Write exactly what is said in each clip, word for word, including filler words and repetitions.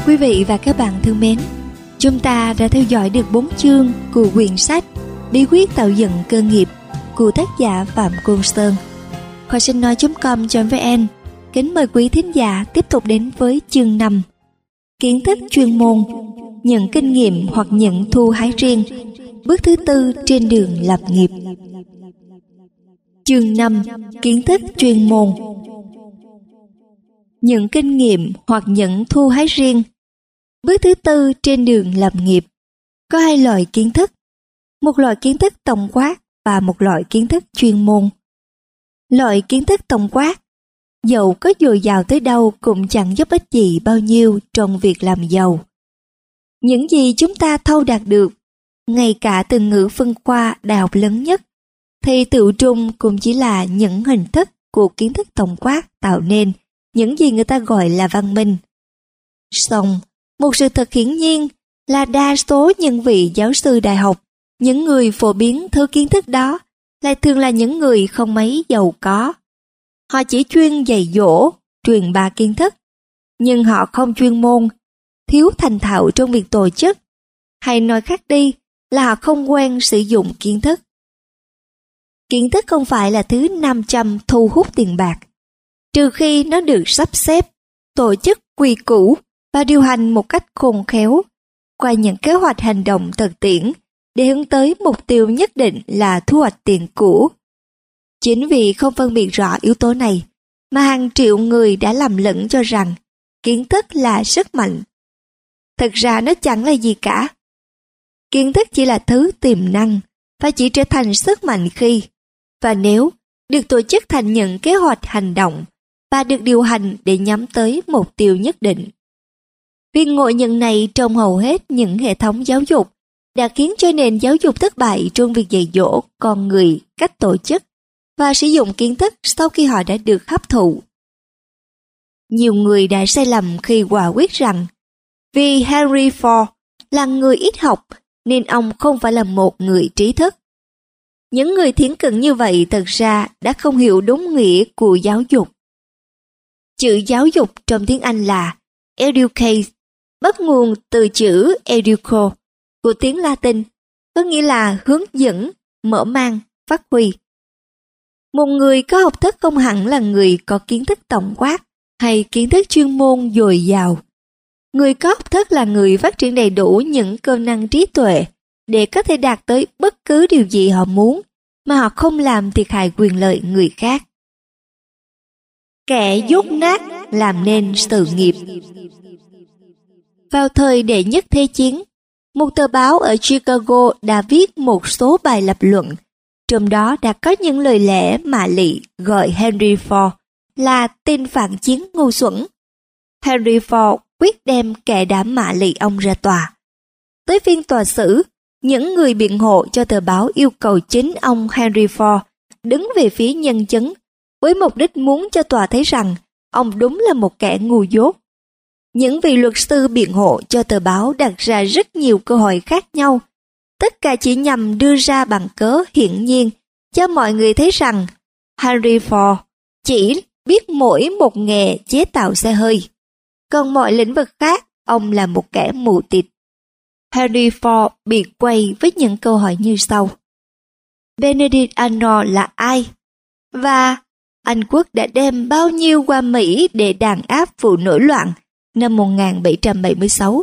Quý vị và các bạn thân mến, chúng ta đã theo dõi được bốn chương của quyển sách Bí quyết tạo dựng cơ nghiệp của tác giả Phạm Côn Sơn. Kho sách nói chấm com chấm vn kính mời quý thính giả tiếp tục đến với chương năm. Kiến thức chuyên môn, những kinh nghiệm hoặc những thu hái riêng. Bước thứ tư trên đường lập nghiệp. Chương năm. Kiến thức chuyên môn, những kinh nghiệm hoặc những thu hái riêng. Bước thứ tư trên đường lập nghiệp. Có hai loại kiến thức, một loại kiến thức tổng quát và một loại kiến thức chuyên môn. Loại kiến thức tổng quát, dẫu có dồi dào tới đâu cũng chẳng giúp ích gì bao nhiêu trong việc làm giàu. Những gì chúng ta thâu đạt được, ngay cả từ ngữ phân khoa đại học lớn nhất, thì tự trung cũng chỉ là những hình thức của kiến thức tổng quát tạo nên những gì người ta gọi là văn minh. Song, một sự thật hiển nhiên là đa số những vị giáo sư đại học, những người phổ biến thứ kiến thức đó, lại thường là những người không mấy giàu có. Họ chỉ chuyên dạy dỗ, truyền bá kiến thức, nhưng họ không chuyên môn, thiếu thành thạo trong việc tổ chức, hay nói khác đi là họ không quen sử dụng kiến thức. Kiến thức không phải là thứ nam châm thu hút tiền bạc, trừ khi nó được sắp xếp, tổ chức quy củ và điều hành một cách khôn khéo, qua những kế hoạch hành động thực tiễn để hướng tới mục tiêu nhất định là thu hoạch tiền của. Chính vì không phân biệt rõ yếu tố này, mà hàng triệu người đã lầm lẫn cho rằng kiến thức là sức mạnh. Thực ra nó chẳng là gì cả. Kiến thức chỉ là thứ tiềm năng và chỉ trở thành sức mạnh khi và nếu được tổ chức thành những kế hoạch hành động và được điều hành để nhắm tới mục tiêu nhất định. Việc ngộ nhận này trong hầu hết những hệ thống giáo dục đã khiến cho nền giáo dục thất bại trong việc dạy dỗ con người cách tổ chức và sử dụng kiến thức sau khi họ đã được hấp thụ. Nhiều người đã sai lầm khi quả quyết rằng vì Henry Ford là người ít học nên ông không phải là một người trí thức. Những người thiển cận như vậy thật ra đã không hiểu đúng nghĩa của giáo dục. Chữ giáo dục trong tiếng Anh là educate, bắt nguồn từ chữ educo của tiếng Latin, có nghĩa là hướng dẫn, mở mang, phát huy. Một người có học thức không hẳn là người có kiến thức tổng quát hay kiến thức chuyên môn dồi dào. Người có học thức là người phát triển đầy đủ những cơ năng trí tuệ để có thể đạt tới bất cứ điều gì họ muốn mà họ không làm thiệt hại quyền lợi người khác. Kẻ dốt nát làm nên sự nghiệp. Vào thời đệ nhất thế chiến, một tờ báo ở Chicago đã viết một số bài lập luận, trong đó đã có những lời lẽ mạ lị gọi Henry Ford là tên phản chiến ngu xuẩn. Henry Ford quyết đem kẻ đã mạ lị ông ra tòa. Tới phiên tòa xử, những người biện hộ cho tờ báo yêu cầu chính ông Henry Ford đứng về phía nhân chứng với mục đích muốn cho tòa thấy rằng ông đúng là một kẻ ngu dốt. Những vị luật sư biện hộ cho tờ báo đặt ra rất nhiều câu hỏi khác nhau, tất cả chỉ nhằm đưa ra bằng cớ hiển nhiên cho mọi người thấy rằng Henry Ford chỉ biết mỗi một nghề chế tạo xe hơi, còn mọi lĩnh vực khác ông là một kẻ mù tịt. Henry Ford bị quay với những câu hỏi như sau. Benedict Arnold là ai? Và Anh quốc đã đem bao nhiêu qua Mỹ để đàn áp vụ nổi loạn năm một nghìn bảy trăm bảy mươi sáu?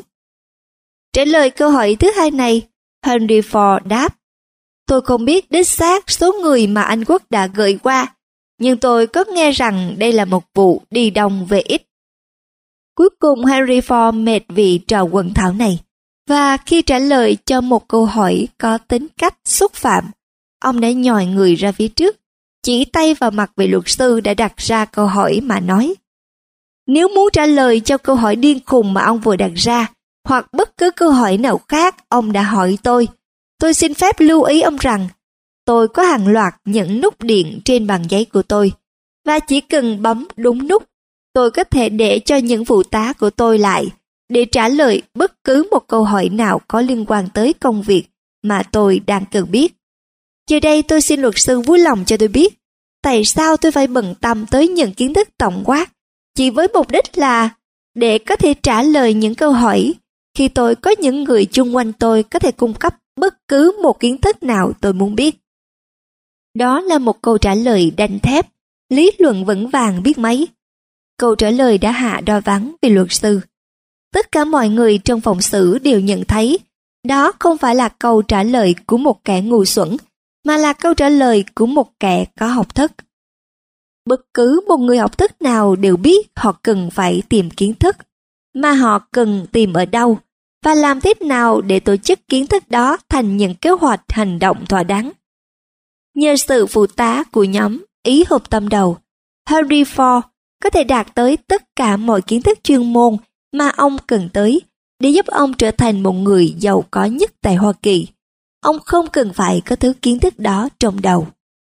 Trả lời câu hỏi thứ hai này, Henry Ford đáp, tôi không biết đích xác số người mà Anh quốc đã gửi qua, nhưng tôi có nghe rằng đây là một vụ đi đông về ít. Cuối cùng Henry Ford mệt vì trò quần thảo này, và khi trả lời cho một câu hỏi có tính cách xúc phạm, ông đã nhòi người ra phía trước, chỉ tay vào mặt vị luật sư đã đặt ra câu hỏi mà nói, nếu muốn trả lời cho câu hỏi điên khùng mà ông vừa đặt ra, hoặc bất cứ câu hỏi nào khác ông đã hỏi tôi, tôi xin phép lưu ý ông rằng tôi có hàng loạt những nút điện trên bàn giấy của tôi, và chỉ cần bấm đúng nút, tôi có thể để cho những phụ tá của tôi lại để trả lời bất cứ một câu hỏi nào có liên quan tới công việc mà tôi đang cần biết. Giờ đây tôi xin luật sư vui lòng cho tôi biết, tại sao tôi phải bận tâm tới những kiến thức tổng quát, chỉ với mục đích là để có thể trả lời những câu hỏi khi tôi có những người chung quanh tôi có thể cung cấp bất cứ một kiến thức nào tôi muốn biết. Đó là một câu trả lời đanh thép, lý luận vững vàng biết mấy. Câu trả lời đã hạ đo vắng vì luật sư. Tất cả mọi người trong phòng xử đều nhận thấy đó không phải là câu trả lời của một kẻ ngu xuẩn, mà là câu trả lời của một kẻ có học thức. Bất cứ một người học thức nào đều biết họ cần phải tìm kiến thức, mà họ cần tìm ở đâu, và làm thế nào để tổ chức kiến thức đó thành những kế hoạch hành động thỏa đáng. Nhờ sự phụ tá của nhóm ý hợp tâm đầu, Henry Ford có thể đạt tới tất cả mọi kiến thức chuyên môn mà ông cần tới để giúp ông trở thành một người giàu có nhất tại Hoa Kỳ. Ông không cần phải có thứ kiến thức đó trong đầu.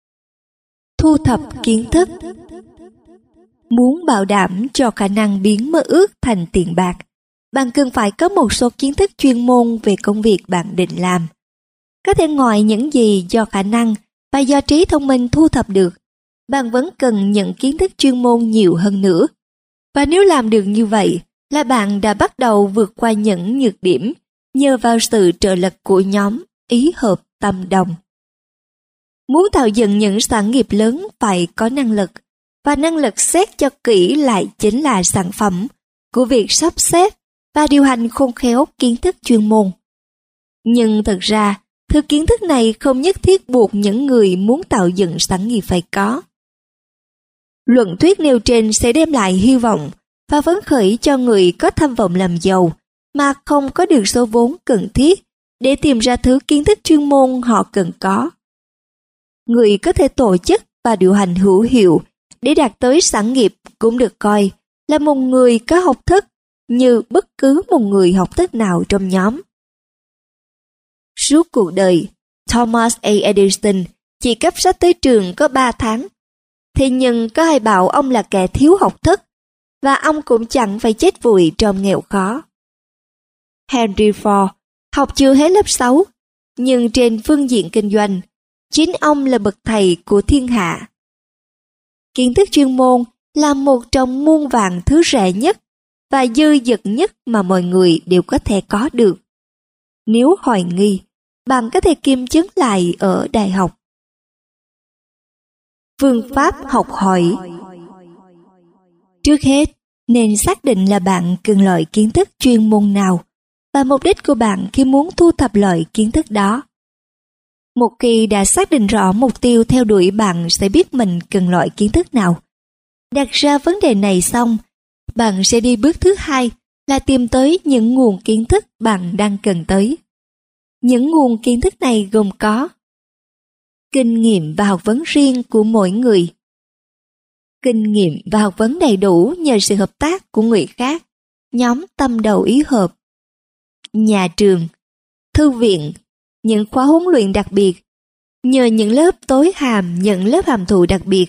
Thu thập kiến thức. Muốn bảo đảm cho khả năng biến mơ ước thành tiền bạc, bạn cần phải có một số kiến thức chuyên môn về công việc bạn định làm. Có thể ngoài những gì do khả năng và do trí thông minh thu thập được, bạn vẫn cần những kiến thức chuyên môn nhiều hơn nữa. Và nếu làm được như vậy, là bạn đã bắt đầu vượt qua những nhược điểm nhờ vào sự trợ lực của nhóm ý hợp tâm đồng. Muốn tạo dựng những sản nghiệp lớn phải có năng lực, và năng lực xét cho kỹ lại chính là sản phẩm của việc sắp xếp và điều hành khôn khéo kiến thức chuyên môn. Nhưng thực ra, thứ kiến thức này không nhất thiết buộc những người muốn tạo dựng sản nghiệp phải có. Luận thuyết nêu trên sẽ đem lại hy vọng và phấn khởi cho người có tham vọng làm giàu mà không có được số vốn cần thiết để tìm ra thứ kiến thức chuyên môn họ cần có. Người có thể tổ chức và điều hành hữu hiệu để đạt tới sản nghiệp cũng được coi là một người có học thức như bất cứ một người học thức nào trong nhóm. Suốt cuộc đời, Thomas A. Edison chỉ cấp sách tới trường có ba tháng. Thế nhưng có ai bảo ông là kẻ thiếu học thức, và ông cũng chẳng phải chết vùi trong nghèo khó. Henry Ford học chưa hết lớp sáu, nhưng trên phương diện kinh doanh, chính ông là bậc thầy của thiên hạ. Kiến thức chuyên môn là một trong muôn vàn thứ rẻ nhất và dư dật nhất mà mọi người đều có thể có được. Nếu hoài nghi, bạn có thể kiểm chứng lại ở đại học. Phương pháp học hỏi. Trước hết, nên xác định là bạn cần loại kiến thức chuyên môn nào và mục đích của bạn khi muốn thu thập loại kiến thức đó. Một khi đã xác định rõ mục tiêu theo đuổi, bạn sẽ biết mình cần loại kiến thức nào. Đặt ra vấn đề này xong, bạn sẽ đi bước thứ hai là tìm tới những nguồn kiến thức bạn đang cần tới. Những nguồn kiến thức này gồm có kinh nghiệm và học vấn riêng của mỗi người, kinh nghiệm và học vấn đầy đủ nhờ sự hợp tác của người khác, nhóm tâm đầu ý hợp, nhà trường, thư viện, những khóa huấn luyện đặc biệt, nhờ những lớp tối hàm, những lớp hàm thụ đặc biệt.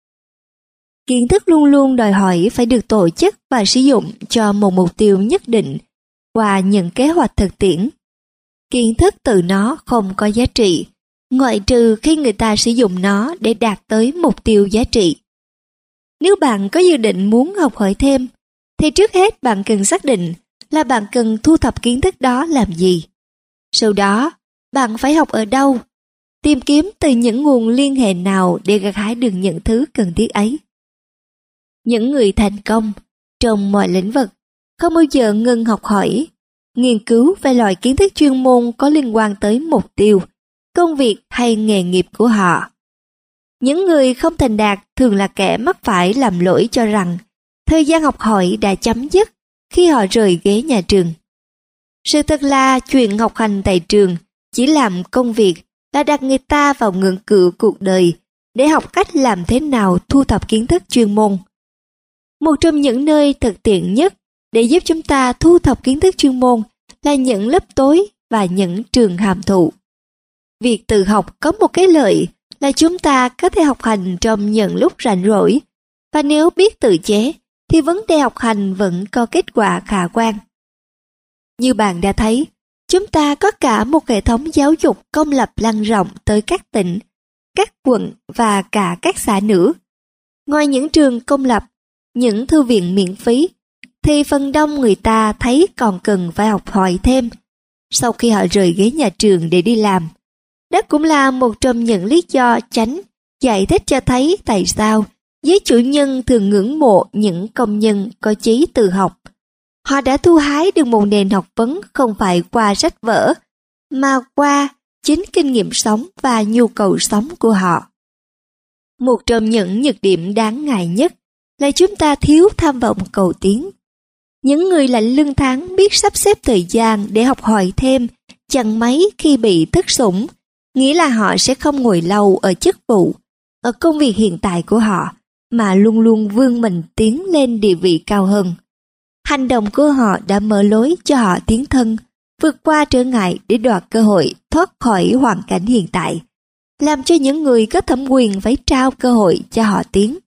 Kiến thức luôn luôn đòi hỏi phải được tổ chức và sử dụng cho một mục tiêu nhất định qua những kế hoạch thực tiễn. Kiến thức từ nó không có giá trị, ngoại trừ khi người ta sử dụng nó để đạt tới mục tiêu giá trị. Nếu bạn có dự định muốn học hỏi thêm, thì trước hết bạn cần xác định là bạn cần thu thập kiến thức đó làm gì. Sau đó, bạn phải học ở đâu, tìm kiếm từ những nguồn liên hệ nào để gặt hái được những thứ cần thiết ấy. Những người thành công trong mọi lĩnh vực không bao giờ ngừng học hỏi, nghiên cứu về loại kiến thức chuyên môn có liên quan tới mục tiêu, công việc hay nghề nghiệp của họ. Những người không thành đạt thường là kẻ mắc phải lầm lỗi cho rằng thời gian học hỏi đã chấm dứt khi họ rời ghế nhà trường. Sự thật là chuyện học hành tại trường chỉ làm công việc là đặt người ta vào ngưỡng cửa cuộc đời để học cách làm thế nào thu thập kiến thức chuyên môn. Một trong những nơi thực tiện nhất để giúp chúng ta thu thập kiến thức chuyên môn là những lớp tối và những trường hàm thụ. Việc tự học có một cái lợi là chúng ta có thể học hành trong những lúc rảnh rỗi, và nếu biết tự chế thì vấn đề học hành vẫn có kết quả khả quan. Như bạn đã thấy, chúng ta có cả một hệ thống giáo dục công lập lan rộng tới các tỉnh, các quận và cả các xã nữa. Ngoài những trường công lập, những thư viện miễn phí, thì phần đông người ta thấy còn cần phải học hỏi thêm sau khi họ rời ghế nhà trường để đi làm. Đó cũng là một trong những lý do Chánh giải thích cho thấy tại sao giới chủ nhân thường ngưỡng mộ những công nhân có chí tự học. Họ đã thu hái được một nền học vấn không phải qua sách vở, mà qua chính kinh nghiệm sống và nhu cầu sống của họ. Một trong những nhược điểm đáng ngại nhất là chúng ta thiếu tham vọng cầu tiến. Những người lạnh lưng tháng biết sắp xếp thời gian để học hỏi thêm chẳng mấy khi bị thất sủng, nghĩa là họ sẽ không ngồi lâu ở chức vụ, ở công việc hiện tại của họ, mà luôn luôn vươn mình tiến lên địa vị cao hơn. Hành động của họ đã mở lối cho họ tiến thân, vượt qua trở ngại để đoạt cơ hội thoát khỏi hoàn cảnh hiện tại, làm cho những người có thẩm quyền phải trao cơ hội cho họ tiến.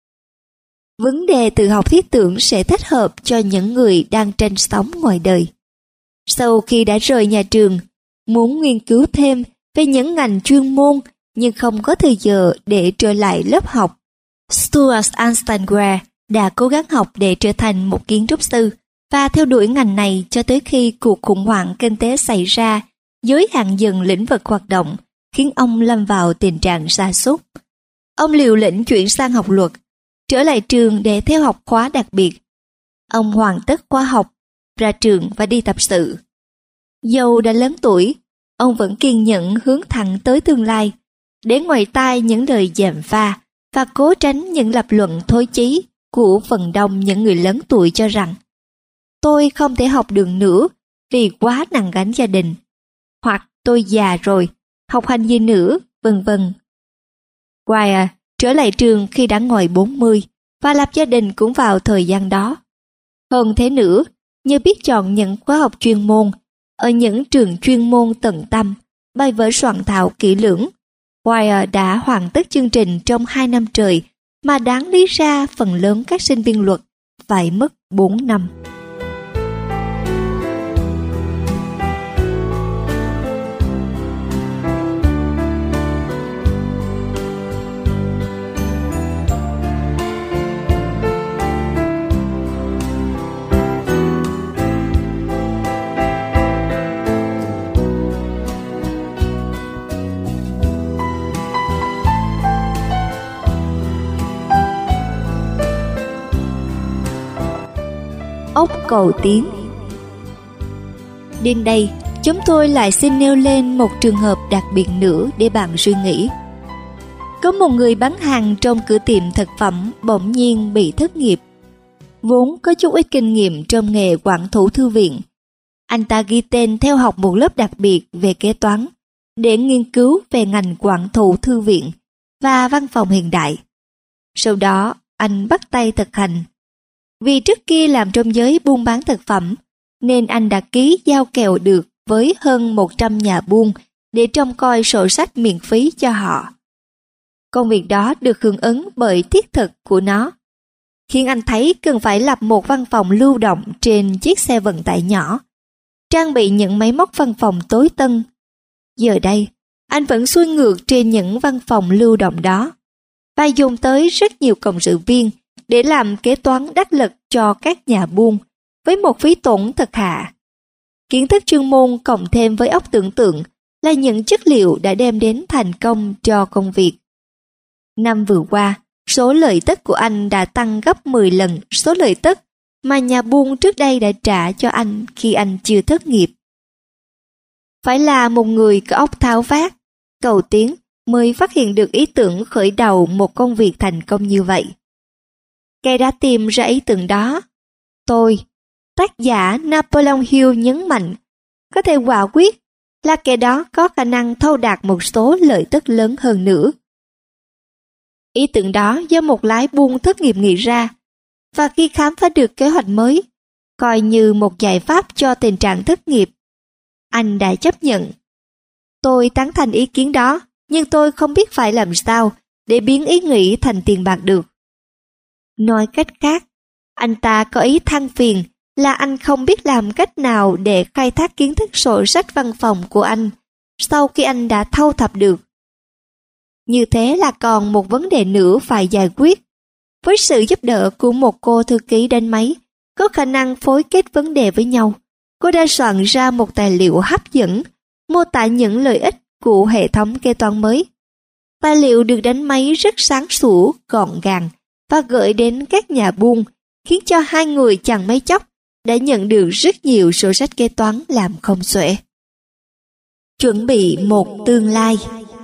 Vấn đề tự học thiết tưởng sẽ thích hợp cho những người đang tranh sống ngoài đời. Sau khi đã rời nhà trường, muốn nghiên cứu thêm về những ngành chuyên môn nhưng không có thời giờ để trở lại lớp học, Stuart Anstanware đã cố gắng học để trở thành một kiến trúc sư và theo đuổi ngành này cho tới khi cuộc khủng hoảng kinh tế xảy ra, giới hạn dần lĩnh vực hoạt động, khiến ông lâm vào tình trạng sa sút. Ông liều lĩnh chuyển sang học luật, trở lại trường để theo học khóa đặc biệt. Ông hoàn tất khóa học, ra trường và đi tập sự. Dầu đã lớn tuổi, ông vẫn kiên nhẫn hướng thẳng tới tương lai, để ngoài tai những lời gièm pha và cố tránh những lập luận thối chí của phần đông những người lớn tuổi cho rằng tôi không thể học được nữa vì quá nặng gánh gia đình, hoặc tôi già rồi, học hành gì nữa, vân vân. Wire trở lại trường khi đã ngoài bốn mươi và lập gia đình cũng vào thời gian đó. Hơn thế nữa, nhờ biết chọn những khóa học chuyên môn ở những trường chuyên môn tận tâm, bài vở soạn thảo kỹ lưỡng, Wire đã hoàn tất chương trình trong hai năm trời mà đáng lý ra phần lớn các sinh viên luật phải mất bốn năm. Ốc cầu tiến. Đến đây, chúng tôi lại xin nêu lên một trường hợp đặc biệt nữa để bạn suy nghĩ. Có một người bán hàng trong cửa tiệm thực phẩm bỗng nhiên bị thất nghiệp. Vốn có chút ít kinh nghiệm trong nghề quản thủ thư viện, anh ta ghi tên theo học một lớp đặc biệt về kế toán để nghiên cứu về ngành quản thủ thư viện và văn phòng hiện đại. Sau đó, anh bắt tay thực hành. Vì trước kia làm trong giới buôn bán thực phẩm, nên anh đã ký giao kèo được với hơn một trăm nhà buôn để trông coi sổ sách miễn phí cho họ. Công việc đó được hưởng ứng bởi thiết thực của nó, khiến anh thấy cần phải lập một văn phòng lưu động trên chiếc xe vận tải nhỏ, trang bị những máy móc văn phòng tối tân. Giờ đây, anh vẫn xuôi ngược trên những văn phòng lưu động đó, và dùng tới rất nhiều cộng sự viên để làm kế toán đắc lực cho các nhà buôn với một phí tổn thật hạ. Kiến thức chuyên môn cộng thêm với óc tưởng tượng là những chất liệu đã đem đến thành công cho công việc. Năm vừa qua, số lợi tức của anh đã tăng gấp mười lần số lợi tức mà nhà buôn trước đây đã trả cho anh khi anh chưa thất nghiệp. Phải là một người có óc tháo vát, cầu tiến mới phát hiện được ý tưởng khởi đầu một công việc thành công như vậy. Kẻ đã tìm ra ý tưởng đó, tôi, tác giả Napoleon Hill nhấn mạnh, có thể quả quyết là kẻ đó có khả năng thâu đạt một số lợi tức lớn hơn nữa. Ý tưởng đó do một lái buôn thất nghiệp nghĩ ra, và khi khám phá được kế hoạch mới, coi như một giải pháp cho tình trạng thất nghiệp, anh đã chấp nhận. Tôi tán thành ý kiến đó, nhưng tôi không biết phải làm sao để biến ý nghĩ thành tiền bạc được. Nói cách khác, anh ta có ý than phiền là anh không biết làm cách nào để khai thác kiến thức sổ sách văn phòng của anh sau khi anh đã thâu thập được. Như thế là còn một vấn đề nữa phải giải quyết. Với sự giúp đỡ của một cô thư ký đánh máy, có khả năng phối kết vấn đề với nhau. Cô đã soạn ra một tài liệu hấp dẫn, mô tả những lợi ích của hệ thống kế toán mới. Tài liệu được đánh máy rất sáng sủa, gọn gàng và gửi đến các nhà buôn, khiến cho hai người chẳng mấy chốc đã nhận được rất nhiều sổ sách kế toán làm không xuể. Chuẩn bị một tương lai.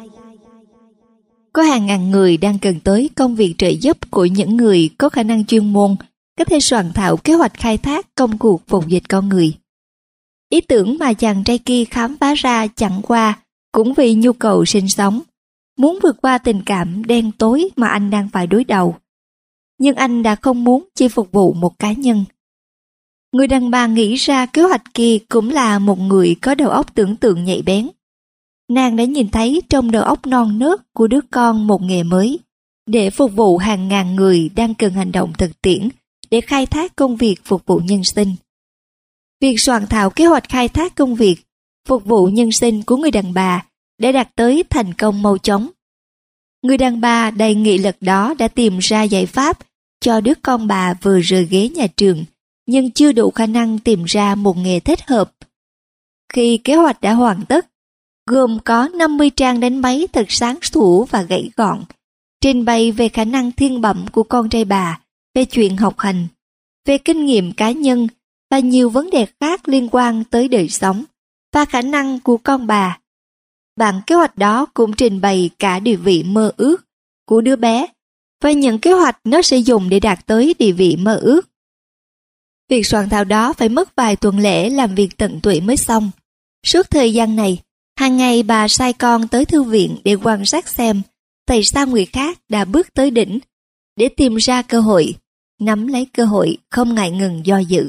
Có hàng ngàn người đang cần tới công việc trợ giúp của những người có khả năng chuyên môn, có thể soạn thảo kế hoạch khai thác công cuộc phục dịch con người. Ý tưởng mà chàng trai kia khám phá ra chẳng qua cũng vì nhu cầu sinh sống, muốn vượt qua tình cảm đen tối mà anh đang phải đối đầu. Nhưng anh đã không muốn chỉ phục vụ một cá nhân. Người đàn bà nghĩ ra kế hoạch kia cũng là một người có đầu óc tưởng tượng nhạy bén. Nàng đã nhìn thấy trong đầu óc non nớt của đứa con một nghề mới, để phục vụ hàng ngàn người đang cần hành động thực tiễn để khai thác công việc phục vụ nhân sinh. Việc soạn thảo kế hoạch khai thác công việc phục vụ nhân sinh của người đàn bà đã đạt tới thành công mau chóng. Người đàn bà đầy nghị lực đó đã tìm ra giải pháp cho đứa con bà vừa rời ghế nhà trường, nhưng chưa đủ khả năng tìm ra một nghề thích hợp. Khi kế hoạch đã hoàn tất, gồm có năm mươi trang đánh máy thật sáng sủa và gãy gọn, trình bày về khả năng thiên bẩm của con trai bà, về chuyện học hành, về kinh nghiệm cá nhân và nhiều vấn đề khác liên quan tới đời sống và khả năng của con bà. Bản kế hoạch đó cũng trình bày cả địa vị mơ ước của đứa bé và những kế hoạch nó sẽ dùng để đạt tới địa vị mơ ước. Việc soạn thảo đó phải mất vài tuần lễ làm việc tận tụy mới xong. Suốt thời gian này, hàng ngày bà sai con tới thư viện để quan sát xem tại sao người khác đã bước tới đỉnh, để tìm ra cơ hội, nắm lấy cơ hội không ngại ngừng do dự.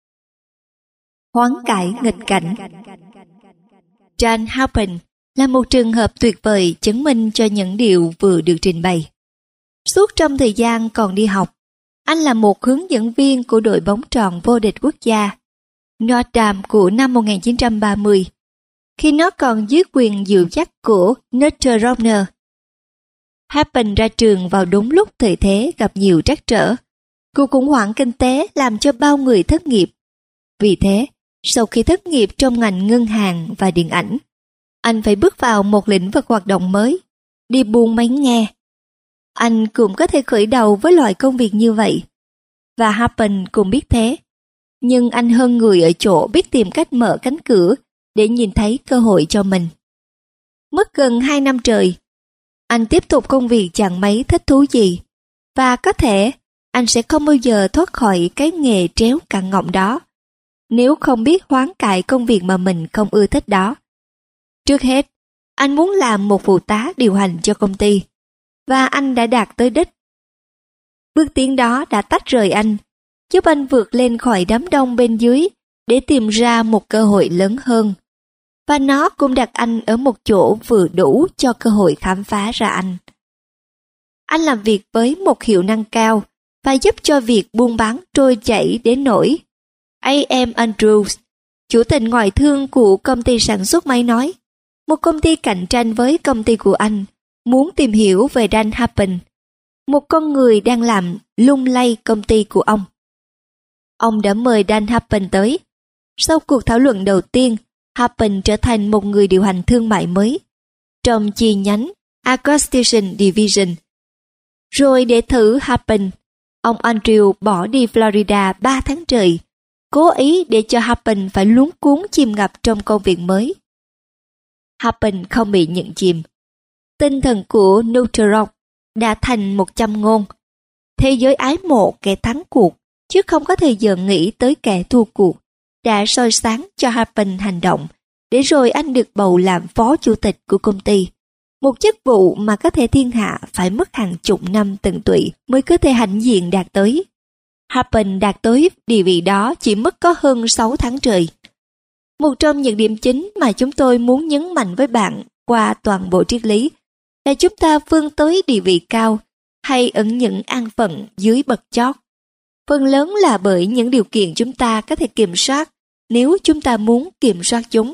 Hoán cải nghịch cảnh. John Halpin là một trường hợp tuyệt vời chứng minh cho những điều vừa được trình bày. Suốt trong thời gian còn đi học, anh là một hướng dẫn viên của đội bóng tròn vô địch quốc gia Notre Dame của năm một nghìn chín trăm ba mươi, khi nó còn dưới quyền dìu dắt của Notre Dame. Halpin ra trường vào đúng lúc thời thế gặp nhiều trắc trở. Cuộc khủng hoảng kinh tế làm cho bao người thất nghiệp. Vì thế, sau khi thất nghiệp trong ngành ngân hàng và điện ảnh, anh phải bước vào một lĩnh vực hoạt động mới, đi buôn máy nghe. Anh cũng có thể khởi đầu với loại công việc như vậy, và Halpin cũng biết thế. Nhưng anh hơn người ở chỗ biết tìm cách mở cánh cửa để nhìn thấy cơ hội cho mình. Mất gần hai năm trời, anh tiếp tục công việc chẳng mấy thích thú gì, và có thể anh sẽ không bao giờ thoát khỏi cái nghề tréo cạn ngọng đó, nếu không biết hoán cải công việc mà mình không ưa thích đó. Trước hết, anh muốn làm một phụ tá điều hành cho công ty, và anh đã đạt tới đích. Bước tiến đó đã tách rời anh, giúp anh vượt lên khỏi đám đông bên dưới để tìm ra một cơ hội lớn hơn. Và nó cũng đặt anh ở một chỗ vừa đủ cho cơ hội khám phá ra anh. Anh làm việc với một hiệu năng cao và giúp cho việc buôn bán trôi chảy đến nỗi a em Andrews, chủ tịch ngoại thương của công ty sản xuất máy nói, một công ty cạnh tranh với công ty của anh, muốn tìm hiểu về Dan Halpin, một con người đang làm lung lay công ty của ông. Ông đã mời Dan Halpin tới. Sau cuộc thảo luận đầu tiên, Halpin trở thành một người điều hành thương mại mới trong chi nhánh Acquisition Division. Rồi để thử Halpin, ông Andrew bỏ đi Florida ba tháng trời, cố ý để cho Halpin phải luống cuống chìm ngập trong công việc mới. Halpin không bị nhận chìm. Tinh thần của Neutron đã thành một châm ngôn. Thế giới ái mộ kẻ thắng cuộc, chứ không có thời giờ nghĩ tới kẻ thua cuộc, đã soi sáng cho Halpin hành động, để rồi anh được bầu làm phó chủ tịch của công ty. Một chức vụ mà có thể thiên hạ phải mất hàng chục năm tận tụy mới có thể hãnh diện đạt tới. Halpin đạt tới địa vị đó chỉ mất có hơn sáu tháng trời. Một trong những điểm chính mà chúng tôi muốn nhấn mạnh với bạn qua toàn bộ triết lý là chúng ta vươn tới địa vị cao hay ẩn những an phận dưới bậc chót. Phần lớn là bởi những điều kiện chúng ta có thể kiểm soát nếu chúng ta muốn kiểm soát chúng.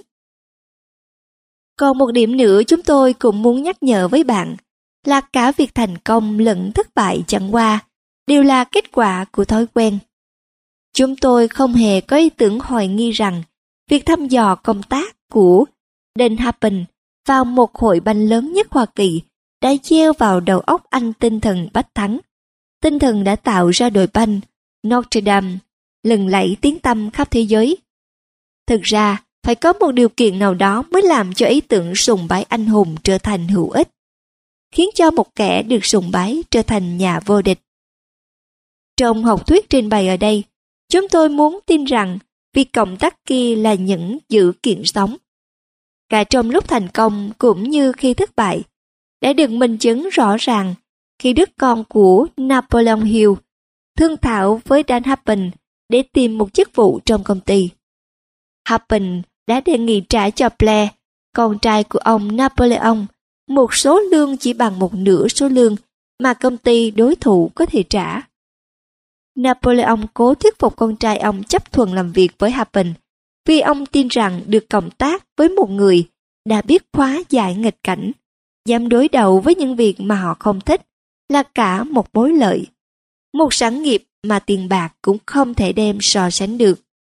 Còn một điểm nữa chúng tôi cũng muốn nhắc nhở với bạn là cả việc thành công lẫn thất bại chẳng qua đều là kết quả của thói quen. Chúng tôi không hề có ý tưởng hoài nghi rằng việc thăm dò công tác của Dan Happen vào một hội banh lớn nhất Hoa Kỳ đã gieo vào đầu óc anh tinh thần bách thắng. Tinh thần đã tạo ra đội banh Notre Dame lừng lẫy tiếng tăm khắp thế giới. Thực ra, phải có một điều kiện nào đó mới làm cho ý tưởng sùng bái anh hùng trở thành hữu ích, khiến cho một kẻ được sùng bái trở thành nhà vô địch. Trong học thuyết trình bày ở đây, chúng tôi muốn tin rằng việc cộng tác kia là những dữ kiện sống. Cả trong lúc thành công cũng như khi thất bại, đã được minh chứng rõ ràng khi đứa con của Napoleon Hill thương thảo với Dan Happen để tìm một chức vụ trong công ty. Happen đã đề nghị trả cho Blair, con trai của ông Napoleon, một số lương chỉ bằng một nửa số lương mà công ty đối thủ có thể trả. Napoleon cố thuyết phục con trai ông chấp thuận làm việc với Happen vì ông tin rằng được cộng tác với một người đã biết hóa giải nghịch cảnh, dám đối đầu với những việc mà họ không thích là cả một mối lợi, một sản nghiệp mà tiền bạc cũng không thể đem so sánh được.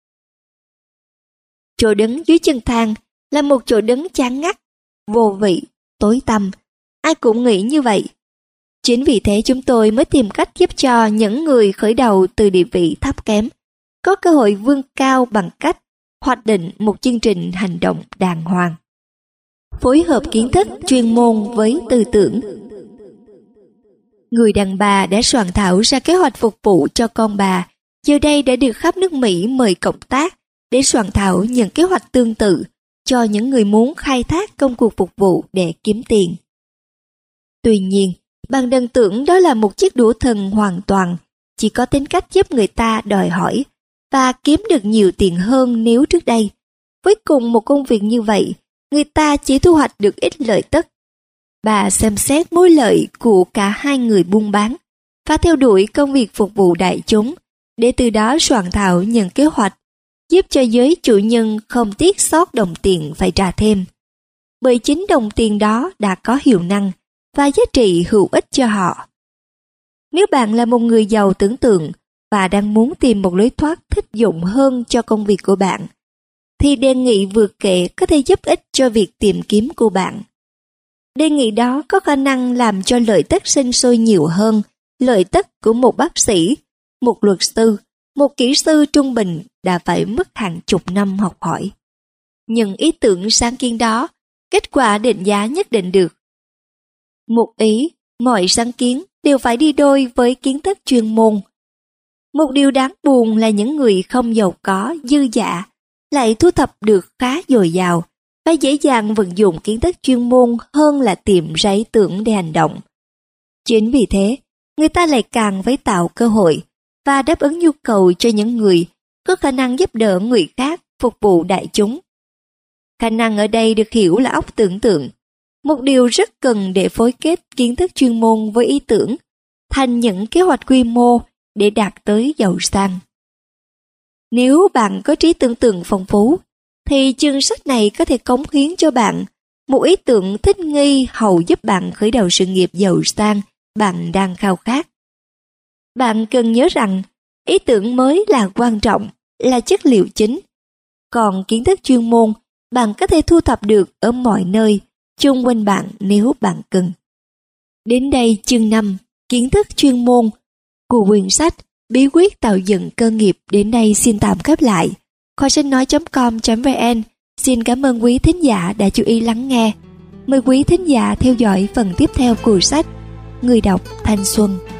Chỗ đứng dưới chân thang là một chỗ đứng chán ngắt, vô vị, tối tăm. Ai cũng nghĩ như vậy. Chính vì thế chúng tôi mới tìm cách giúp cho những người khởi đầu từ địa vị thấp kém có cơ hội vươn cao bằng cách hoạch định một chương trình hành động đàng hoàng. Phối hợp kiến thức chuyên môn với tư tưởng. Người đàn bà đã soạn thảo ra kế hoạch phục vụ cho con bà, giờ đây đã được khắp nước Mỹ mời cộng tác để soạn thảo những kế hoạch tương tự cho những người muốn khai thác công cuộc phục vụ để kiếm tiền. Tuy nhiên, bạn đừng tưởng đó là một chiếc đũa thần hoàn toàn, chỉ có tính cách giúp người ta đòi hỏi và kiếm được nhiều tiền hơn nếu trước đây. Với cùng một công việc như vậy, người ta chỉ thu hoạch được ít lợi tức. Bà xem xét mối lợi của cả hai người buôn bán và theo đuổi công việc phục vụ đại chúng để từ đó soạn thảo những kế hoạch giúp cho giới chủ nhân không tiếc xót đồng tiền phải trả thêm. Bởi chính đồng tiền đó đã có hiệu năng và giá trị hữu ích cho họ. Nếu bạn là một người giàu tưởng tượng và đang muốn tìm một lối thoát thích dụng hơn cho công việc của bạn, thì đề nghị vừa kể có thể giúp ích cho việc tìm kiếm của bạn. Đề nghị đó có khả năng làm cho lợi tức sinh sôi nhiều hơn lợi tức của một bác sĩ, một luật sư, một kỹ sư trung bình đã phải mất hàng chục năm học hỏi. Những ý tưởng sáng kiến đó, kết quả định giá nhất định được. Một ý, mọi sáng kiến đều phải đi đôi với kiến thức chuyên môn. Một điều đáng buồn là những người không giàu có, dư dả, lại thu thập được khá dồi dào và dễ dàng vận dụng kiến thức chuyên môn hơn là tìm ra ý tưởng để hành động. Chính vì thế, người ta lại càng phải tạo cơ hội và đáp ứng nhu cầu cho những người có khả năng giúp đỡ người khác phục vụ đại chúng. Khả năng ở đây được hiểu là óc tưởng tượng, một điều rất cần để phối kết kiến thức chuyên môn với ý tưởng, thành những kế hoạch quy mô để đạt tới giàu sang. Nếu bạn có trí tưởng tượng phong phú, thì chương sách này có thể cống hiến cho bạn một ý tưởng thích nghi hầu giúp bạn khởi đầu sự nghiệp giàu sang bạn đang khao khát. Bạn cần nhớ rằng, ý tưởng mới là quan trọng, là chất liệu chính. Còn kiến thức chuyên môn, bạn có thể thu thập được ở mọi nơi, chung quanh bạn nếu bạn cần. Đến đây chương năm, kiến thức chuyên môn của quyển sách Bí quyết tạo dựng cơ nghiệp đến đây xin tạm khép lại. Kho sách nói chấm com chấm vn xin cảm ơn quý thính giả đã chú ý lắng nghe. Mời quý thính giả theo dõi phần tiếp theo của sách Người đọc thanh xuân.